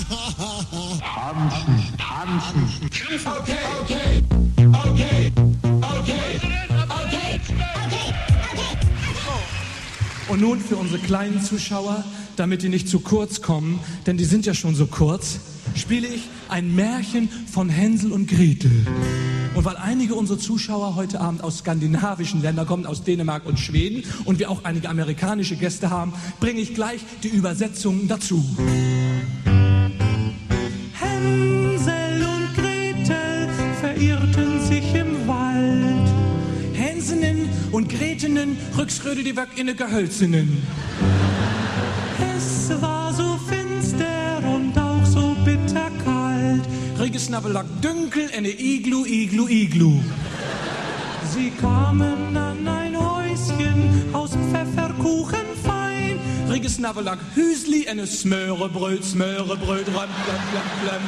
Tanzen, tanzen. Okay, okay, okay, okay, okay. Und nun für unsere kleinen Zuschauer, damit die nicht zu kurz kommen, denn die sind ja schon so kurz, spiele ich ein Märchen von Hänsel und Gretel. Und weil einige unserer Zuschauer heute Abend aus skandinavischen Ländern kommen, aus Dänemark und Schweden, und wir auch einige amerikanische Gäste haben, bringe ich gleich die Übersetzung dazu. Hänsel und Gretel verirrten sich im Wald. Hänsenen und Gretenen rücksröde die Weg in de Gehölzinnen. Es war so finster und auch so bitterkalt. Regesnabbel lag dünkel in de Iglu, Iglu, Iglu. Sie kamen an ein Häuschen aus Pfefferkuchen fein. Regesnabbel lag Hüsli in de Smørebrød, Smørebrød, ram, lam, lam, lam.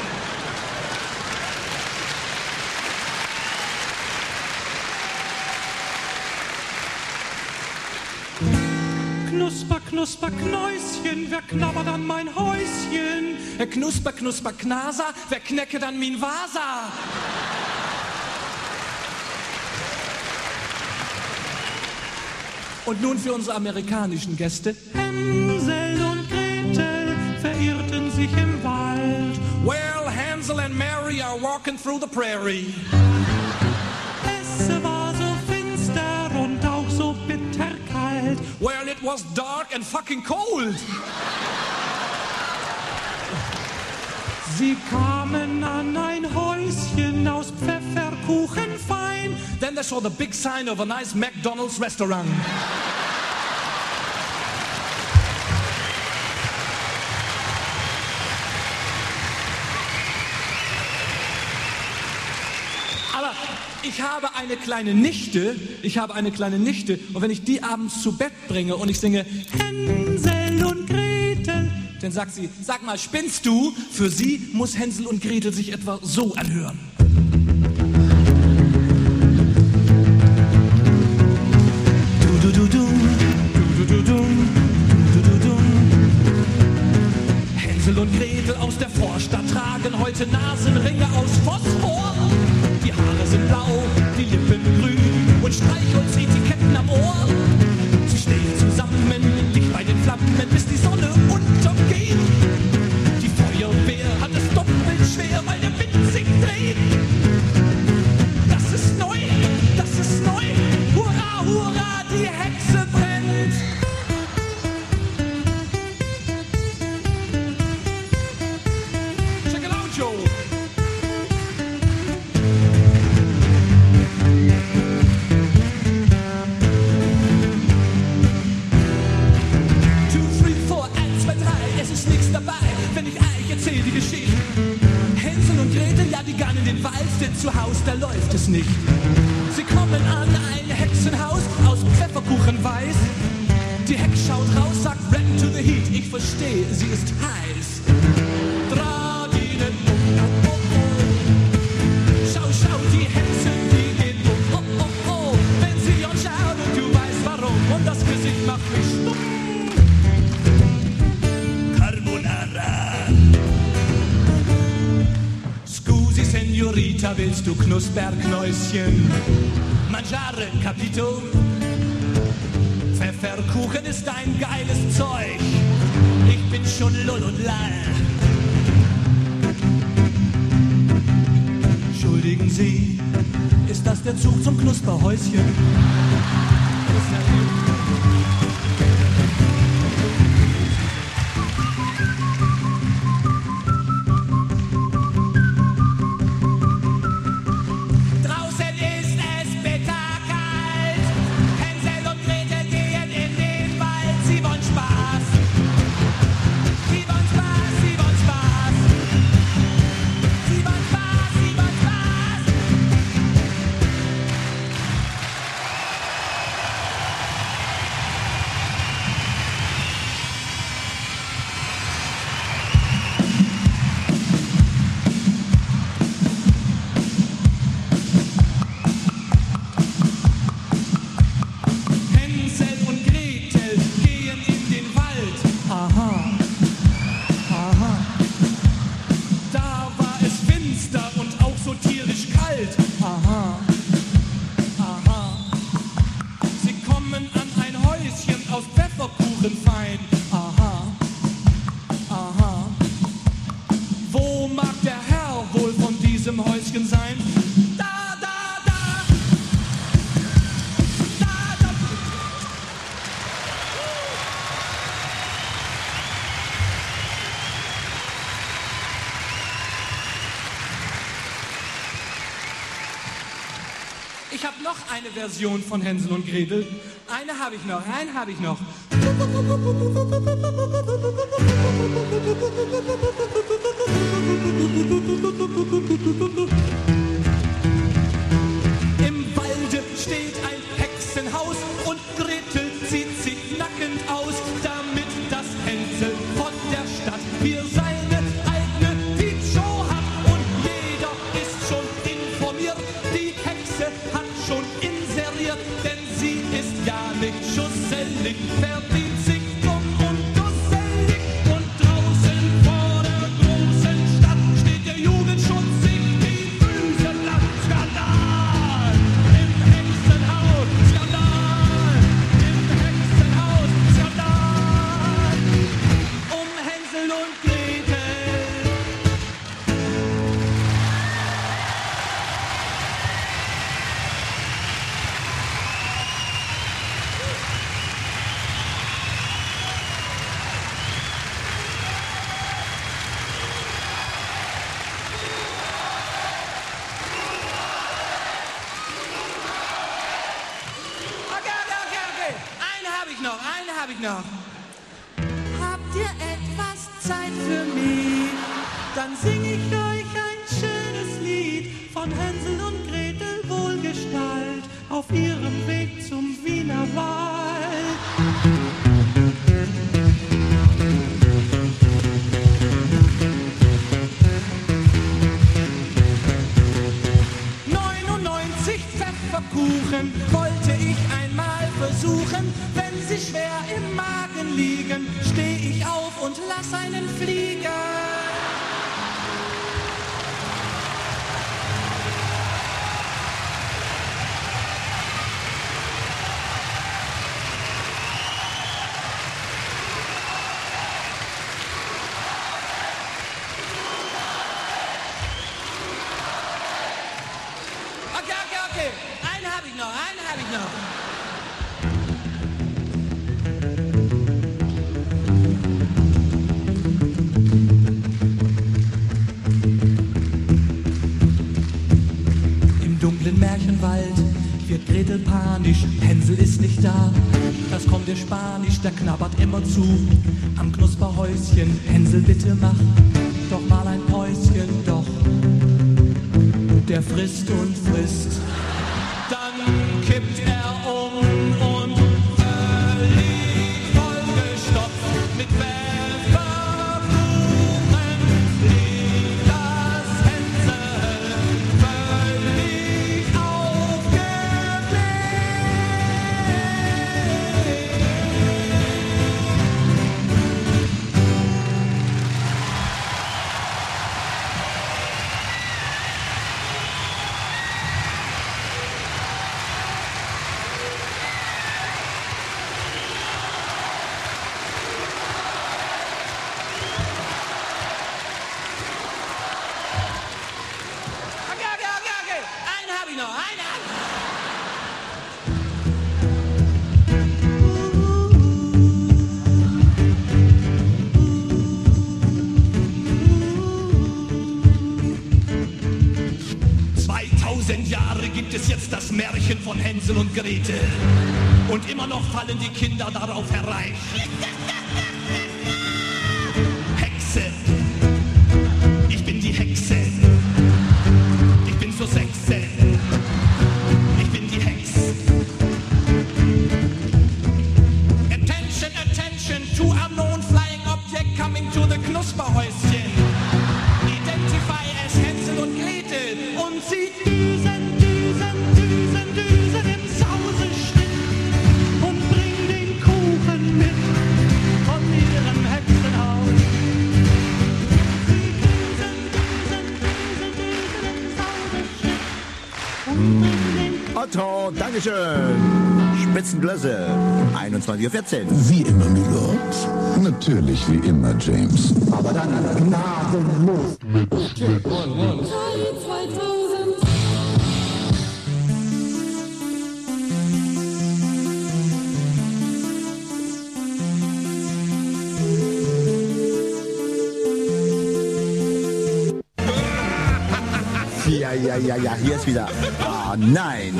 Knusper, knusper, Knäuschen, wer knabbert an mein Häuschen? Knusper, knusper, Knaser, wer knecke an min Vasa? Und nun für unsere amerikanischen Gäste. Hänsel und Gretel verirrten sich im Wald. Well, Hansel and Mary are walking through the prairie. Es war so finster und auch so bitterkalt. Well, it was dark and fucking cold. Sie kamen an ein Häuschen aus Pfefferkuchen fein. Then they saw the big sign of a nice McDonald's restaurant. Aber ich habe eine kleine Nichte, und wenn ich die abends zu Bett bringe und ich singe Hänsel und Gretel, dann sagt sie, sag mal, spinnst du? Für sie muss Hänsel und Gretel sich etwa so anhören. Hänsel und Gretel aus der Vorstadt tragen heute Nasenringe aus Phosphor. Die Haare sind blau, die Lippen grün und Streichholzetiketten am Ohr. Sie stehen zusammen, dicht bei den Flammen, bis die Sonne untergeht. Die Feuerwehr hat es doppelt schwer, weil der Wind sich dreht. Das ist neu, hurra, hurra, die Hexe brennt. Check it out, Joe. Es ist nichts dabei, wenn ich euch erzähl die Geschichte. Hänsel und Gretel, ja, die gehen in den Wald, denn zu Haus, da läuft es nicht. Sie kommen an ein Hexenhaus aus Pfefferkuchen weiß. Die Hex schaut raus, sagt Red to the Heat. Ich verstehe, sie ist heiß. Draginen, oh, oh, oh. Schau, schau, die Hexen, die gehen oh, oh, oh, oh. Wenn sie uns schauen und du weißt warum. Und das Gesicht macht mich stumm. Scusi, Senorita, willst du Knusperknäuschen? Mangiare, capito? Pfefferkuchen ist ein geiles Zeug. Ich bin schon lull und lall. Entschuldigen Sie, ist das der Zug zum Knusperhäuschen? diesem Häuschen sein. Da, da, da. Da, da. Ich habe noch eine Version von Hänsel und Gretel. Eine habe ich noch. Im Walde steht ein Hexenhaus und Gretel zieht sich nackend aus, damit das Hänsel von der Stadt hier seine eigene Peepshow hat. Und jeder ist schon informiert, die Hexe hat schon inseriert, denn sie ist ja nicht schusselig, verdient sich dumm und dusselig. Und draußen vor der großen Stadt steht der Jugendschutz sich die Füße platt. Skandal im Hexenhaus, Skandal im Hexenhaus, Skandal um Hänsel und Gretel. Okay. Eine habe ich noch. Habt ihr etwas Zeit für mich? Dann sing ich euch ein schönes Lied von Hänsel und Gretel Wohlgestalt auf ihrem Weg zum Wienerwald. 99 Pfefferkuchen wollte ich einmal versuchen. Wenn sie schwer im Magen liegen, steh ich auf und lass einen fliegen. Okay. Eine habe ich noch. Im dunklen Märchenwald wird Gretel panisch, Hänsel ist nicht da. Das kommt ihr Spanisch, der knabbert immer zu. Am Knusperhäuschen, Hänsel bitte mach doch mal ein Päuschen, doch. Der frisst und frisst, dann kippt er um und völlig vollgestopft mit Pfefferkuchen liegt das Hänsel völlig aufgebläht. Eine habe ich noch. 2000 Jahre gibt es jetzt das Märchen von Hänsel und Gretel. Und immer noch fallen die Kinder darauf herein. Hexe. Ich bin die Hexe. Ich bin so Sexe. Ich bin die Hex. Attention to unknown flying object coming to the Knusperhäuschen. Identify as Hänsel und Gretel und sie düsen im Sauseschnitt und bring den Kuchen mit von ihrem Hexenhaus. Sie düsen im Sauseschnitt und bring den Otto, Dankeschön. Spitzenklasse. 21:14 Uhr. Wie immer, Milord. Natürlich wie immer, James. Aber dann gnadenlos. Check, one. 2000. Ja, hier ist wieder. Oh nein.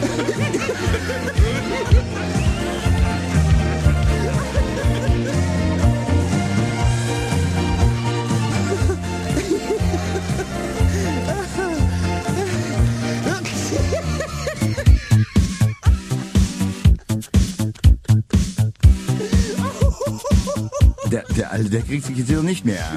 Der Alte, der kriegt sich jetzt wieder nicht mehr.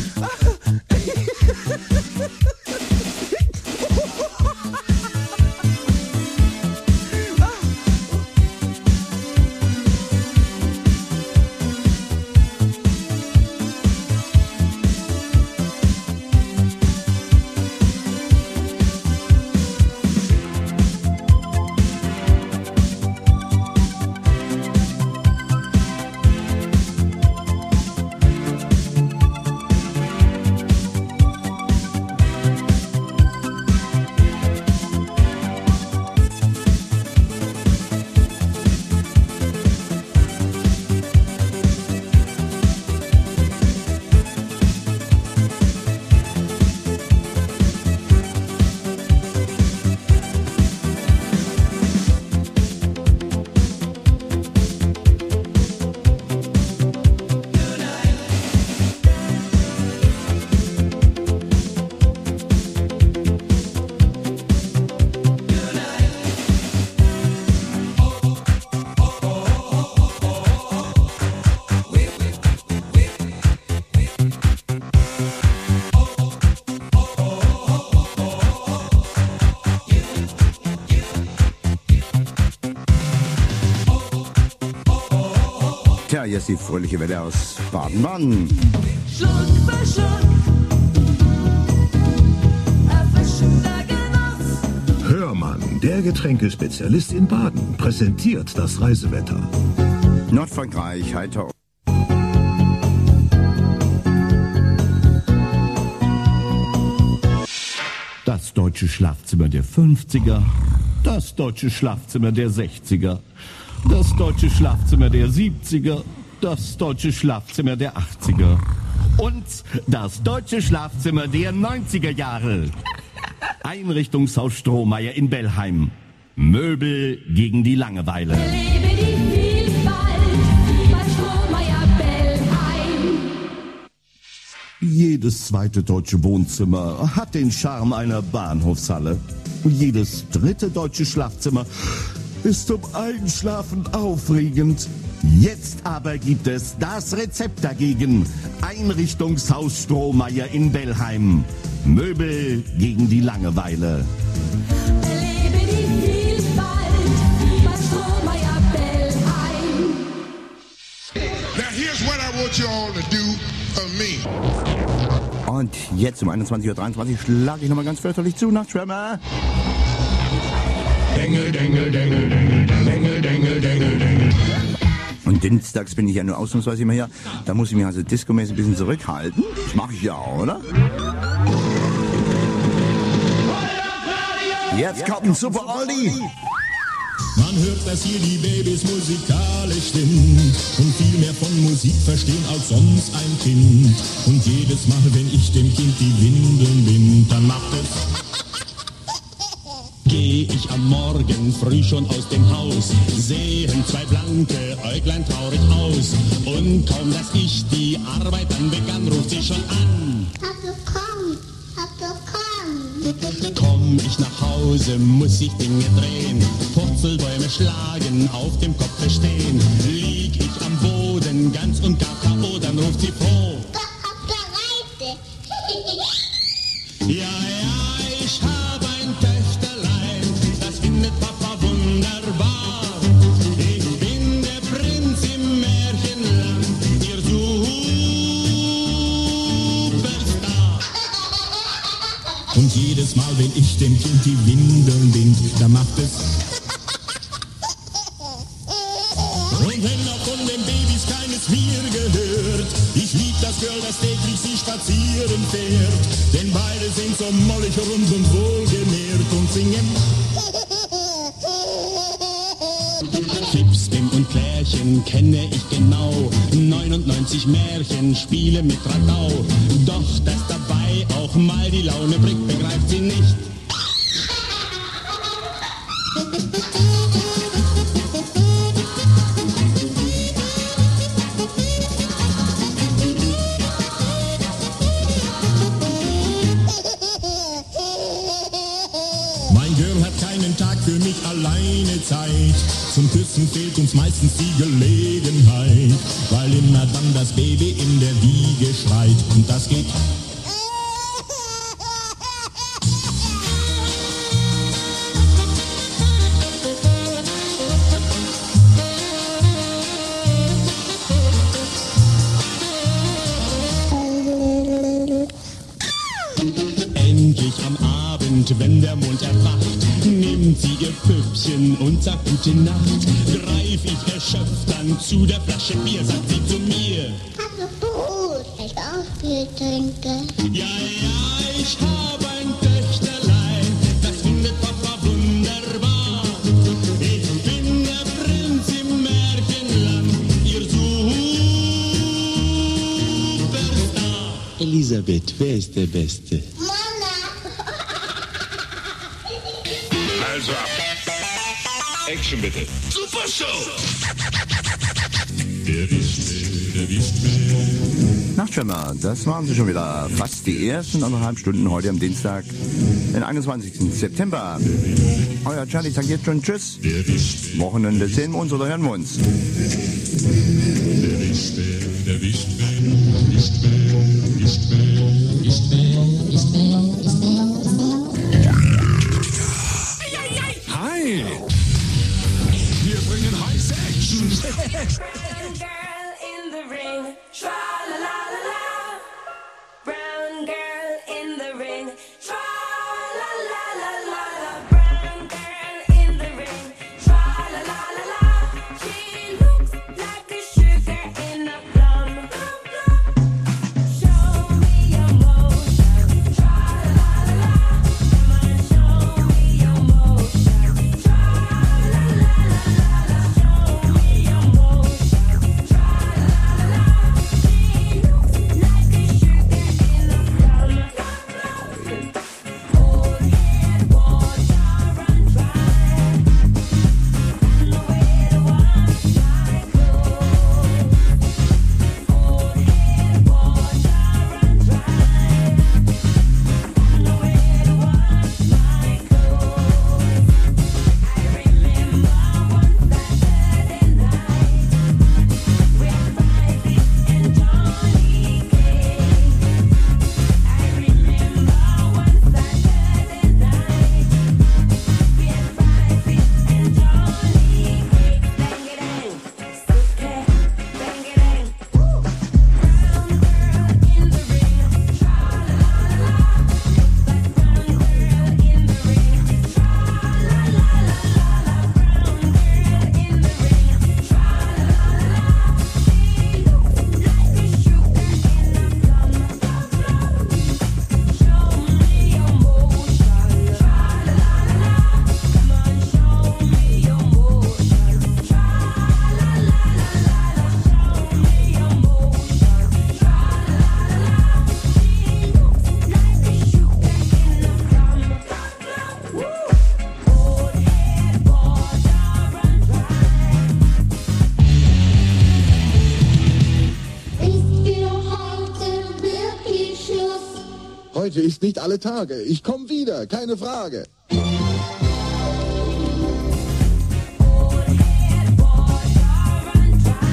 Tja, hier ist die fröhliche Welle aus Baden-Baden. Schluck für Schluck, erfrischender Genuss. Hörmann, der Getränkespezialist in Baden, präsentiert das Reisewetter. Nordfrankreich, heiter. Das deutsche Schlafzimmer der 50er, das deutsche Schlafzimmer der 60er, das deutsche Schlafzimmer der 70er, das deutsche Schlafzimmer der 80er und das deutsche Schlafzimmer der 90er Jahre. Einrichtungshaus Strohmeier in Bellheim. Möbel gegen die Langeweile. Lebe die Vielfalt bei Strohmeier Bellheim. Jedes zweite deutsche Wohnzimmer hat den Charme einer Bahnhofshalle. Jedes dritte deutsche Schlafzimmer ist zum Einschlafen aufregend. Jetzt aber gibt es das Rezept dagegen. Einrichtungshaus Strohmeier in Bellheim. Möbel gegen die Langeweile. Lebe die Vielfalt bei Strohmeier Bellheim. Now here's what I want you all to do for me. Und jetzt um 21:23 Uhr schlage ich nochmal ganz fürchterlich zu nach Tremor. Dengel, dengel, dengel, dengel, dengel, dengel, dengel, dengel. Und dienstags bin ich ja nur ausnahmsweise immer hier. Da muss ich mich also discomäßig ein bisschen zurückhalten. Das mache ich ja auch, oder? Jetzt kommt ein Super Oldie. Man hört, dass hier die Babys musikalisch sind und viel mehr von Musik verstehen als sonst ein Kind. Und jedes Mal, wenn ich dem Kind die Windeln bind, dann macht es... Geh ich am Morgen früh schon aus dem Haus, sehen zwei blanke Äuglein traurig aus. Und kaum, dass ich die Arbeit dann begann, ruft sie schon an. Papa, komm. Komm ich nach Hause, muss ich Dinge drehen, Purzelbäume schlagen, auf dem Kopf stehen. Lieg ich am Boden, ganz und gar K.O., dann ruft sie froh. Auf der Reise. Ja, ich hab ein Töchterlein, das findet Papa wunderbar. Ich bin der Prinz im Märchenland, ihr Superstar. Und jedes Mal, wenn ich dem Kind die Windeln bind, da macht es... Und wenn auch von den Babys keines mir gehört, es täglich sie spazieren fährt. Denn beide sind so mollig rund und wohlgenährt und singen. Fips, Bim und Klärchen kenne ich genau. 99 Märchen, Spiele mit Radau. Doch, dass dabei auch mal die Laune bringt, begreift sie nicht. Mein Girl hat keinen Tag für mich alleine Zeit. Zum Küssen fehlt uns meistens die Gelegenheit, weil immer dann das Baby in der Wiege schreit. Und das geht. Endlich am Abend, wenn der Mond erwacht, nimmt sie ihr Püppchen und sagt gute Nacht. Greif ich erschöpft dann zu der Flasche Bier, sagt sie zu mir. Apropos, ich auch Bier trinke. Ja, ich habe ein Töchterlein, das findet Papa wunderbar. Ich bin der Prinz im Märchenland, ihr Superstar. Elisabeth, wer ist der Beste? Also, Action bitte. Super Show! Nachtschwimmer, das waren sie schon wieder. Fast die ersten 1,5 Stunden heute am Dienstag, den 21. September. Euer Charlie sagt jetzt schon Tschüss. Wochenende sehen wir uns oder hören wir uns. Hi! Wir bringen heiße Action! Brown girl in the ring, tra la la la la. Brown girl in the ring, tra la la la la la. Brown girl in the ring, tra la la la la. She looks like a sugar in a plum. Show me your motion, tra la la la la. Come on, show me your motion, tra la la la la. Show me your motion, tra la la la. She looks like a sugar in a plum. Old head water run dry. No way to wash my clothes. Old head water run dry. No way to wash my clothes. I remember one Saturday night with Friday and Johnny came. I remember one Saturday night with Friday and Johnny came. Bang it bang, suke, bang it bang. Brown girl in the ring, tra la la la la. But brown girl in the ring, tra la la la la la. Brown girl in the ring, tra la la la la. She looks like a sugar in a plum. Show me your motion, tra la la la la. Come on, show me your motion, tra la la la la la. Show me your motion, tra la la la la. She looks like a sugar in a plum. Old head water run dry. Ist für heute wirklich Schluss? Heute ist nicht alle Tage. Ich komme wieder, keine Frage. Old head water run dry.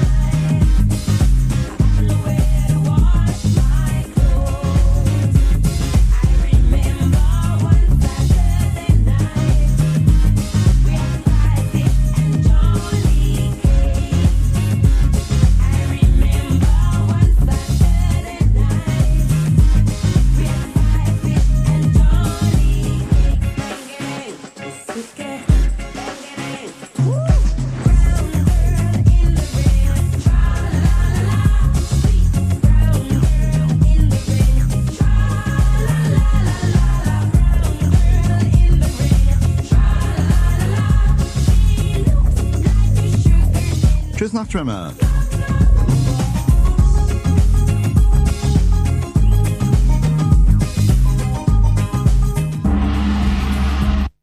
No way to wash my clothes. I remember one Saturday night with Friday and Johnny came. I remember one Saturday night with Friday and Johnny came. nach Tremor.